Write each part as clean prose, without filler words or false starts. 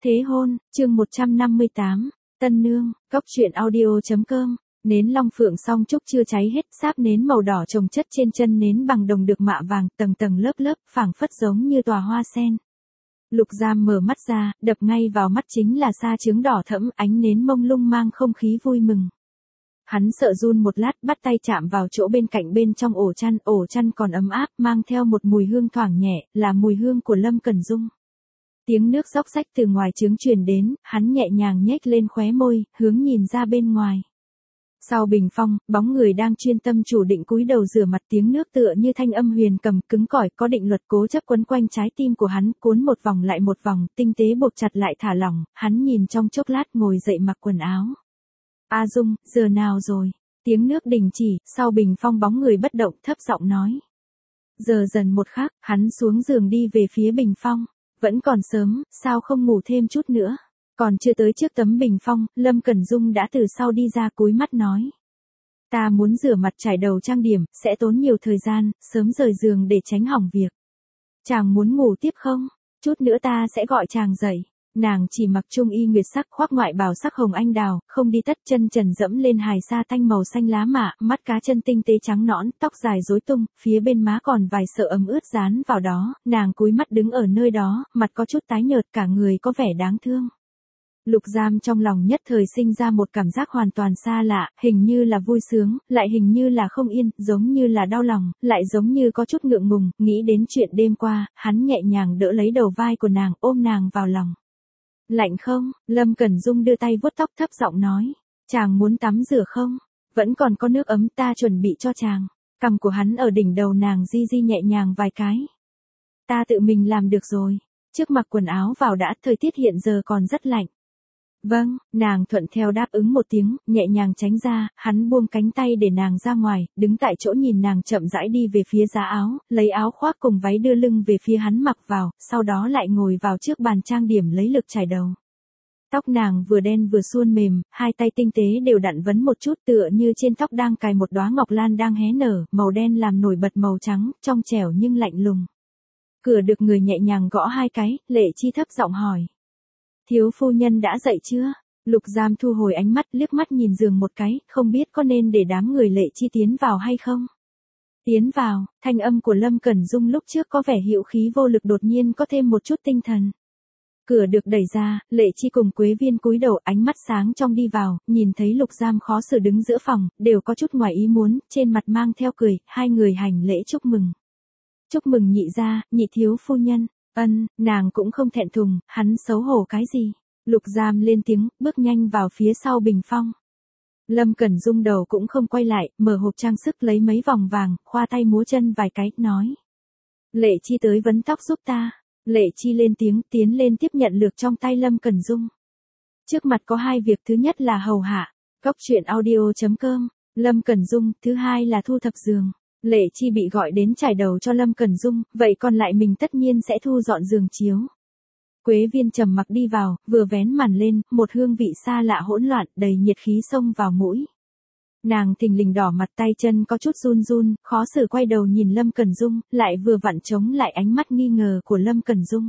Thế hôn, chương 158, Tân Nương, Góc truyện audio.com. Nến long phượng song trúc chưa cháy hết, sáp nến màu đỏ chồng chất trên chân nến bằng đồng được mạ vàng, tầng tầng lớp lớp, phảng phất giống như tòa hoa sen. Lục Giam mở mắt ra, đập ngay vào mắt chính là sa trứng đỏ thẫm, ánh nến mông lung mang không khí vui mừng. Hắn sợ run một lát, bắt tay chạm vào chỗ bên cạnh bên trong ổ chăn còn ấm áp, mang theo một mùi hương thoảng nhẹ, là mùi hương của Lâm Cẩn Dung. Tiếng nước róc rách từ ngoài trướng truyền đến, hắn nhẹ nhàng nhếch lên khóe môi, hướng nhìn ra bên ngoài. Sau bình phong, bóng người đang chuyên tâm chủ định cúi đầu rửa mặt, tiếng nước tựa như thanh âm huyền cầm cứng cỏi có định luật cố chấp quấn quanh trái tim của hắn, cuốn một vòng lại một vòng, tinh tế buộc chặt lại thả lỏng, hắn nhìn trong chốc lát ngồi dậy mặc quần áo. A Dung, giờ nào rồi? Tiếng nước đình chỉ, sau bình phong bóng người bất động thấp giọng nói. Giờ dần một khắc, hắn xuống giường đi về phía bình phong. Vẫn còn sớm, sao không ngủ thêm chút nữa? Còn chưa tới trước tấm bình phong, Lâm Cẩn Dung đã từ sau đi ra cúi mắt nói. Ta muốn rửa mặt trải đầu trang điểm, sẽ tốn nhiều thời gian, sớm rời giường để tránh hỏng việc. Chàng muốn ngủ tiếp không? Chút nữa ta sẽ gọi chàng dậy. Nàng chỉ mặc trung y nguyệt sắc, khoác ngoại bào sắc hồng anh đào, không đi tất, chân trần dẫm lên hài sa tanh màu xanh lá mạ, mắt cá chân tinh tế trắng nõn, tóc dài rối tung, phía bên má còn vài sợi ấm ướt dán vào đó, nàng cúi mắt đứng ở nơi đó, mặt có chút tái nhợt, cả người có vẻ đáng thương. Lục Giam trong lòng nhất thời sinh ra một cảm giác hoàn toàn xa lạ, hình như là vui sướng, lại hình như là không yên, giống như là đau lòng, lại giống như có chút ngượng ngùng, nghĩ đến chuyện đêm qua, hắn nhẹ nhàng đỡ lấy đầu vai của nàng, ôm nàng vào lòng. Lạnh không? Lâm Cẩn Dung đưa tay vuốt tóc thấp giọng nói. Chàng muốn tắm rửa không? Vẫn còn có nước ấm, ta chuẩn bị cho chàng. Cằm của hắn ở đỉnh đầu nàng di di nhẹ nhàng vài cái. Ta tự mình làm được rồi. Trước mặc quần áo vào đã, thời tiết hiện giờ còn rất lạnh. Vâng, nàng thuận theo đáp ứng một tiếng, nhẹ nhàng tránh ra, hắn buông cánh tay để nàng ra ngoài, đứng tại chỗ nhìn nàng chậm rãi đi về phía giá áo, lấy áo khoác cùng váy đưa lưng về phía hắn mặc vào, sau đó lại ngồi vào trước bàn trang điểm lấy lực chải đầu. Tóc nàng vừa đen vừa suôn mềm, hai tay tinh tế đều đặn vấn một chút tựa như trên tóc đang cài một đóa ngọc lan đang hé nở, màu đen làm nổi bật màu trắng, trong trẻo nhưng lạnh lùng. Cửa được người nhẹ nhàng gõ hai cái, Lệ Chi thấp giọng hỏi. Thiếu phu nhân đã dậy chưa? Lục Giam thu hồi ánh mắt, liếc mắt nhìn giường một cái, không biết có nên để đám người Lệ Chi tiến vào hay không? Tiến vào, thanh âm của Lâm Cẩn Dung lúc trước có vẻ hữu khí vô lực đột nhiên có thêm một chút tinh thần. Cửa được đẩy ra, Lệ Chi cùng Quế Viên cúi đầu, ánh mắt sáng trong đi vào, nhìn thấy Lục Giam khó xử đứng giữa phòng, đều có chút ngoài ý muốn, trên mặt mang theo cười, hai người hành lễ chúc mừng. Chúc mừng nhị gia, nhị thiếu phu nhân. Nàng cũng không thẹn thùng, hắn xấu hổ cái gì. Lục Giam lên tiếng, bước nhanh vào phía sau bình phong. Lâm Cẩn Dung đầu cũng không quay lại, mở hộp trang sức lấy mấy vòng vàng, khoa tay múa chân vài cái, nói. Lệ Chi tới vấn tóc giúp ta. Lệ Chi lên tiếng, tiến lên tiếp nhận lược trong tay Lâm Cẩn Dung. Trước mặt có hai việc, thứ nhất là hầu hạ, Góc truyện audio.com, Lâm Cẩn Dung, thứ hai là thu thập giường. Lệ Chi bị gọi đến trải đầu cho Lâm Cẩn Dung, vậy còn lại mình tất nhiên sẽ thu dọn giường chiếu. Quế Viên trầm mặc đi vào, vừa vén màn lên, một hương vị xa lạ hỗn loạn, đầy nhiệt khí xông vào mũi. Nàng thình lình đỏ mặt, tay chân có chút run run, khó xử quay đầu nhìn Lâm Cẩn Dung, lại vừa vặn chống lại ánh mắt nghi ngờ của Lâm Cẩn Dung.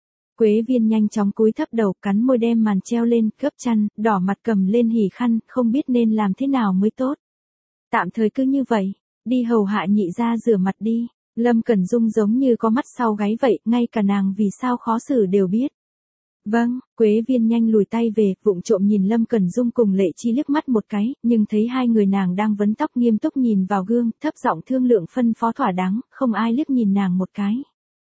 Quế Viên nhanh chóng cúi thấp đầu, cắn môi đem màn treo lên, gấp chăn, đỏ mặt cầm lên hỉ khăn, không biết nên làm thế nào mới tốt. Tạm thời cứ như vậy. Đi hầu hạ nhị gia rửa mặt đi. Lâm Cẩn Dung giống như có mắt sau gáy vậy, ngay cả nàng vì sao khó xử đều biết. Vâng, Quế Viên nhanh lùi tay về, vụng trộm nhìn Lâm Cẩn Dung cùng Lệ Chi liếc mắt một cái, nhưng thấy hai người nàng đang vấn tóc nghiêm túc nhìn vào gương, thấp giọng thương lượng phân phó thỏa đáng, không ai liếc nhìn nàng một cái.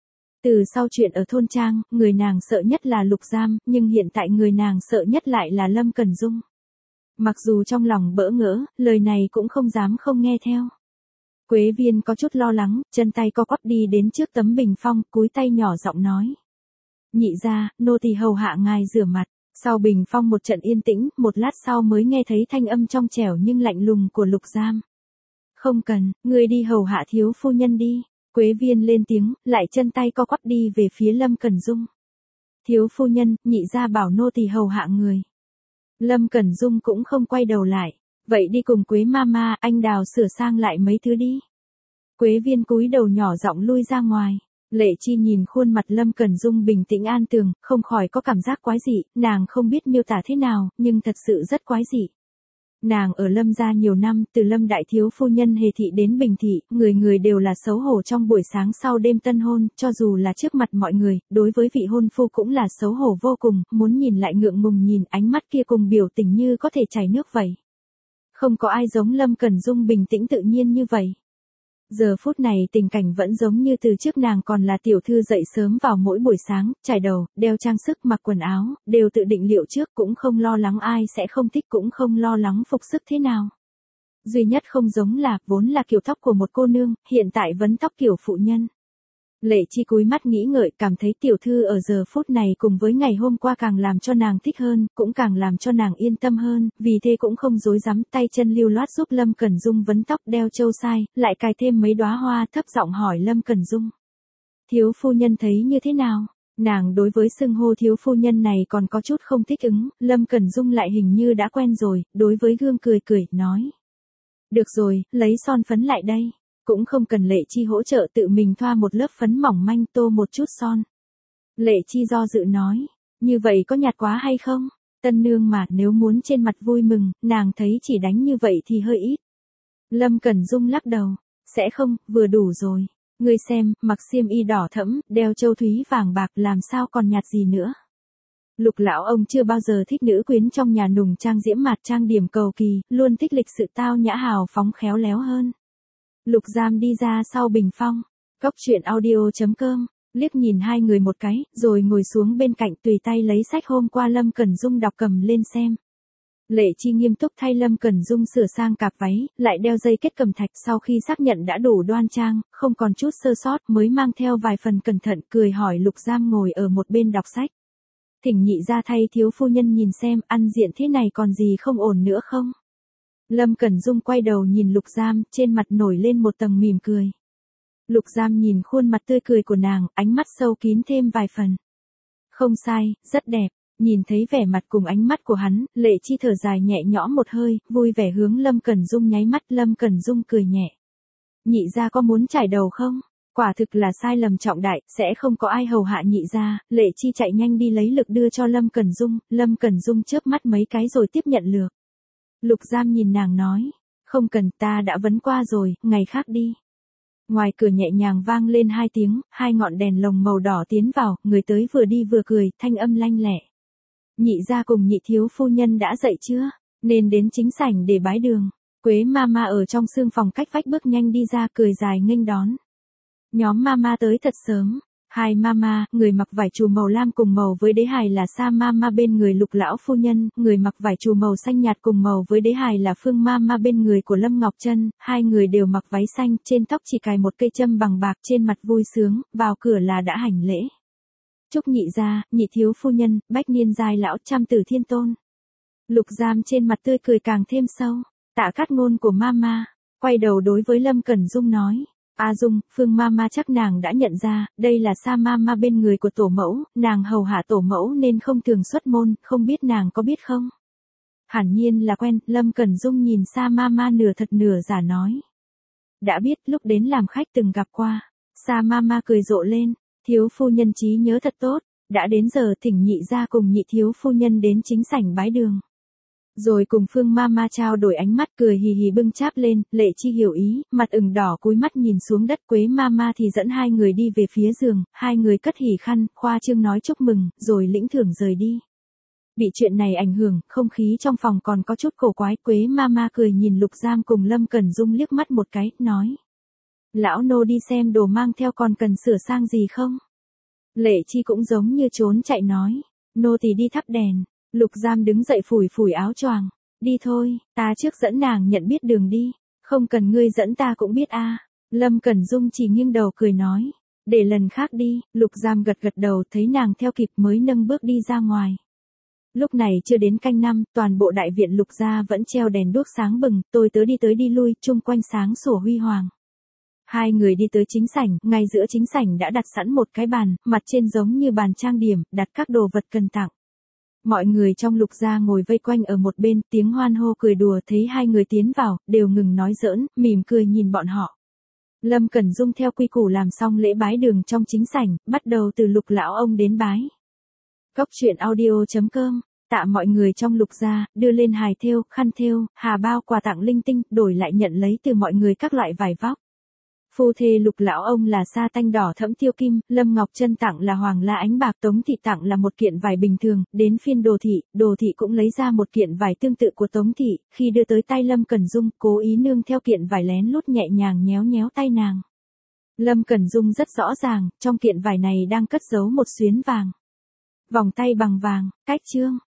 Từ sau chuyện ở thôn trang, người nàng sợ nhất là Lục Giam, nhưng hiện tại người nàng sợ nhất lại là Lâm Cẩn Dung. Mặc dù trong lòng bỡ ngỡ, lời này cũng không dám không nghe theo. Quế Viên có chút lo lắng, chân tay co quắp đi đến trước tấm bình phong, cúi tay nhỏ giọng nói. Nhị gia, nô tỳ hầu hạ ngài rửa mặt. Sau bình phong một trận yên tĩnh, một lát sau mới nghe thấy thanh âm trong trẻo nhưng lạnh lùng của Lục Giam. Không cần, ngươi đi hầu hạ thiếu phu nhân đi. Quế Viên lên tiếng, lại chân tay co quắp đi về phía Lâm Cẩn Dung. Thiếu phu nhân, nhị gia bảo nô tỳ hầu hạ người. Lâm Cẩn Dung cũng không quay đầu lại. Vậy đi cùng Quế Mama, anh Đào sửa sang lại mấy thứ đi. Quế Viên cúi đầu nhỏ giọng lui ra ngoài. Lệ Chi nhìn khuôn mặt Lâm Cẩn Dung bình tĩnh an tường, không khỏi có cảm giác quái dị, nàng không biết miêu tả thế nào, nhưng thật sự rất quái dị. Nàng ở Lâm gia nhiều năm, từ Lâm đại thiếu phu nhân Hề thị đến Bình thị, người người đều là xấu hổ trong buổi sáng sau đêm tân hôn, cho dù là trước mặt mọi người, đối với vị hôn phu cũng là xấu hổ vô cùng, muốn nhìn lại ngượng ngùng nhìn ánh mắt kia cùng biểu tình như có thể chảy nước vậy. Không có ai giống Lâm Cẩn Dung bình tĩnh tự nhiên như vậy. Giờ phút này tình cảnh vẫn giống như từ trước, nàng còn là tiểu thư dậy sớm vào mỗi buổi sáng, chải đầu, đeo trang sức, mặc quần áo, đều tự định liệu trước, cũng không lo lắng ai sẽ không thích, cũng không lo lắng phục sức thế nào. Duy nhất không giống là, vốn là kiểu tóc của một cô nương, hiện tại vấn tóc kiểu phụ nhân. Lệ Chi cúi mắt nghĩ ngợi, cảm thấy tiểu thư ở giờ phút này cùng với ngày hôm qua càng làm cho nàng thích hơn, cũng càng làm cho nàng yên tâm hơn, vì thế cũng không dối dám, tay chân lưu loát giúp Lâm Cẩn Dung vấn tóc, đeo châu sai, lại cài thêm mấy đóa hoa, thấp giọng hỏi Lâm Cẩn Dung. Thiếu phu nhân thấy như thế nào? Nàng đối với xưng hô thiếu phu nhân này còn có chút không thích ứng, Lâm Cẩn Dung lại hình như đã quen rồi, đối với gương cười cười, nói. Được rồi, lấy son phấn lại đây. Cũng không cần Lệ Chi hỗ trợ, tự mình thoa một lớp phấn mỏng manh, tô một chút son. Lệ Chi do dự nói, như vậy có nhạt quá hay không? Tân nương mà, nếu muốn trên mặt vui mừng, nàng thấy chỉ đánh như vậy thì hơi ít. Lâm Cẩn Dung lắc đầu, sẽ không, vừa đủ rồi. Ngươi xem, mặc xiêm y đỏ thẫm, đeo châu thúy vàng bạc, làm sao còn nhạt gì nữa. Lục lão ông chưa bao giờ thích nữ quyến trong nhà nùng trang diễm mạt trang điểm cầu kỳ, luôn thích lịch sự tao nhã hào phóng khéo léo hơn. Lục Giam đi ra sau bình phong, cốc truyện audio.com, liếc nhìn hai người một cái, rồi ngồi xuống bên cạnh tùy tay lấy sách hôm qua Lâm Cẩn Dung đọc cầm lên xem. Lệ Chi nghiêm túc thay Lâm Cẩn Dung sửa sang cạp váy, lại đeo dây kết cầm thạch, sau khi xác nhận đã đủ đoan trang, không còn chút sơ sót, mới mang theo vài phần cẩn thận, cười hỏi Lục Giam ngồi ở một bên đọc sách. Thỉnh nhị ra thay thiếu phu nhân nhìn xem, ăn diện thế này còn gì không ổn nữa không? Lâm Cẩn Dung quay đầu nhìn Lục Giam, trên mặt nổi lên một tầng mỉm cười. Lục Giam nhìn khuôn mặt tươi cười của nàng, ánh mắt sâu kín thêm vài phần. Không sai, rất đẹp. Nhìn thấy vẻ mặt cùng ánh mắt của hắn, Lệ Chi thở dài nhẹ nhõm một hơi, vui vẻ hướng Lâm Cẩn Dung nháy mắt. Lâm Cẩn Dung cười nhẹ. Nhị gia có muốn chải đầu không? Quả thực là sai lầm trọng đại, sẽ không có ai hầu hạ nhị gia. Lệ Chi chạy nhanh đi lấy lược đưa cho Lâm Cẩn Dung, Lâm Cẩn Dung chớp mắt mấy cái rồi tiếp nhận lược. Lục Giam nhìn nàng nói, không cần, ta đã vấn qua rồi, ngày khác đi. Ngoài cửa nhẹ nhàng vang lên hai tiếng, hai ngọn đèn lồng màu đỏ tiến vào, người tới vừa đi vừa cười, thanh âm lanh lẹ. Nhị gia cùng nhị thiếu phu nhân đã dậy chưa? Nên đến chính sảnh để bái đường. Quế Mama ở trong sương phòng cách vách bước nhanh đi ra, cười dài nghênh đón. Nhóm Mama tới thật sớm. Hai Mama, người mặc vải trù màu lam cùng màu với đế hài là Sa Mama bên người Lục lão phu nhân, người mặc vải trù màu xanh nhạt cùng màu với đế hài là Phương Mama bên người của Lâm Ngọc Trân, hai người đều mặc váy xanh, trên tóc chỉ cài một cây châm bằng bạc, trên mặt vui sướng, vào cửa là đã hành lễ. Chúc nhị gia, nhị thiếu phu nhân, bách niên giai lão, trăm tử thiên tôn. Lục Giam trên mặt tươi cười càng thêm sâu, tạ cát ngôn của Mama, quay đầu đối với Lâm Cẩn Dung nói. A Dung, Phương Mama chắc nàng đã nhận ra, đây là Sa Mama bên người của tổ mẫu, nàng hầu hạ tổ mẫu nên không thường xuất môn, không biết nàng có biết không? Hẳn nhiên là quen, Lâm Cẩn Dung nhìn Sa Mama nửa thật nửa giả nói. Đã biết, lúc đến làm khách từng gặp qua. Sa Mama cười rộ lên, thiếu phu nhân trí nhớ thật tốt, đã đến giờ thỉnh nhị gia cùng nhị thiếu phu nhân đến chính sảnh bái đường. Rồi cùng Phương Mama trao đổi ánh mắt, cười hì hì bưng cháp lên. Lệ Chi hiểu ý, mặt ửng đỏ cúi mắt nhìn xuống đất. Quế Mama thì dẫn hai người đi về phía giường, hai người cất hỉ khăn, khoa trương nói chúc mừng, rồi lĩnh thưởng rời đi. Bị chuyện này ảnh hưởng, không khí trong phòng còn có chút cổ quái. Quế Mama cười nhìn Lục Giam cùng Lâm Cẩn Dung liếc mắt một cái, nói. Lão nô đi xem đồ mang theo, còn cần sửa sang gì không? Lệ Chi cũng giống như trốn chạy nói. Nô thì đi thắp đèn. Lục Giam đứng dậy phủi phủi áo choàng. Đi thôi, ta trước dẫn nàng nhận biết đường đi. Không cần ngươi dẫn ta cũng biết a. Lâm Cẩn Dung chỉ nghiêng đầu cười nói. Để lần khác đi. Lục Giam gật gật đầu, thấy nàng theo kịp mới nâng bước đi ra ngoài. Lúc này chưa đến canh năm, toàn bộ đại viện Lục gia vẫn treo đèn đuốc sáng bừng, tôi tớ đi tới đi lui, chung quanh sáng sủa huy hoàng. Hai người đi tới chính sảnh, ngay giữa chính sảnh đã đặt sẵn một cái bàn, mặt trên giống như bàn trang điểm, đặt các đồ vật cần tặng. Mọi người trong Lục gia ngồi vây quanh ở một bên, tiếng hoan hô cười đùa, thấy hai người tiến vào, đều ngừng nói giỡn, mỉm cười nhìn bọn họ. Lâm Cẩn Dung theo quy củ làm xong lễ bái đường trong chính sảnh, bắt đầu từ Lục lão ông đến bái. Cốc truyện audio.com. Tạ mọi người trong Lục gia, đưa lên hài thêu, khăn thêu, hà bao quà tặng linh tinh, đổi lại nhận lấy từ mọi người các loại vải vóc. Phu thê Lục lão ông là sa tanh đỏ thẫm tiêu kim, Lâm Ngọc Trân tặng là hoàng la ánh bạc, Tống thị tặng là một kiện vải bình thường, đến phiên Đồ thị cũng lấy ra một kiện vải tương tự của Tống thị, khi đưa tới tay Lâm Cẩn Dung, cố ý nương theo kiện vải lén lút nhẹ nhàng nhéo nhéo tay nàng. Lâm Cẩn Dung rất rõ ràng, trong kiện vải này đang cất giấu một xuyến vàng. Vòng tay bằng vàng, cách chương.